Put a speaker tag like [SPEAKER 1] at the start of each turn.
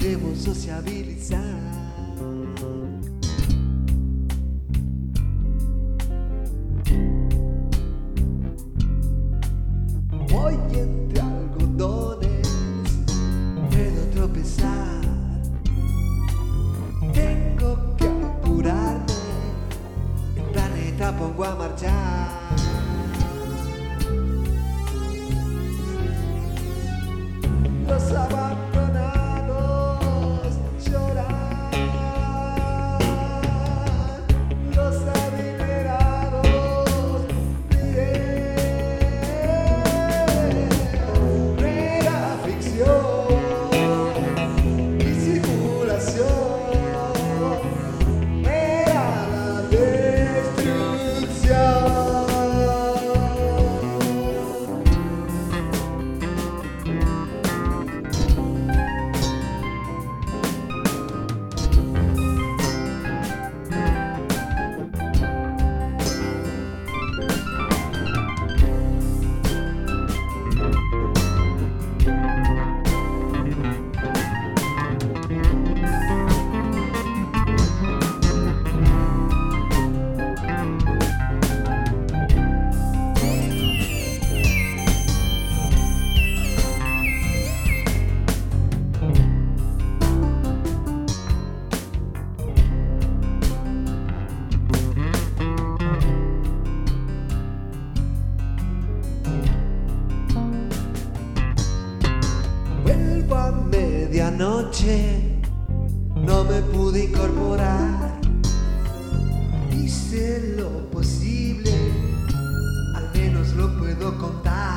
[SPEAKER 1] debo sociabilizar. Voy entre algodones, puedo tropezar. Tengo que apurarme, el planeta pongo a marchar. Los abandonados lloran, los adinerados ríen. No era ficción y simulación, era la destrucción. Vuelvo a medianoche, no me pude incorporar. Hice lo posible, al menos lo puedo contar.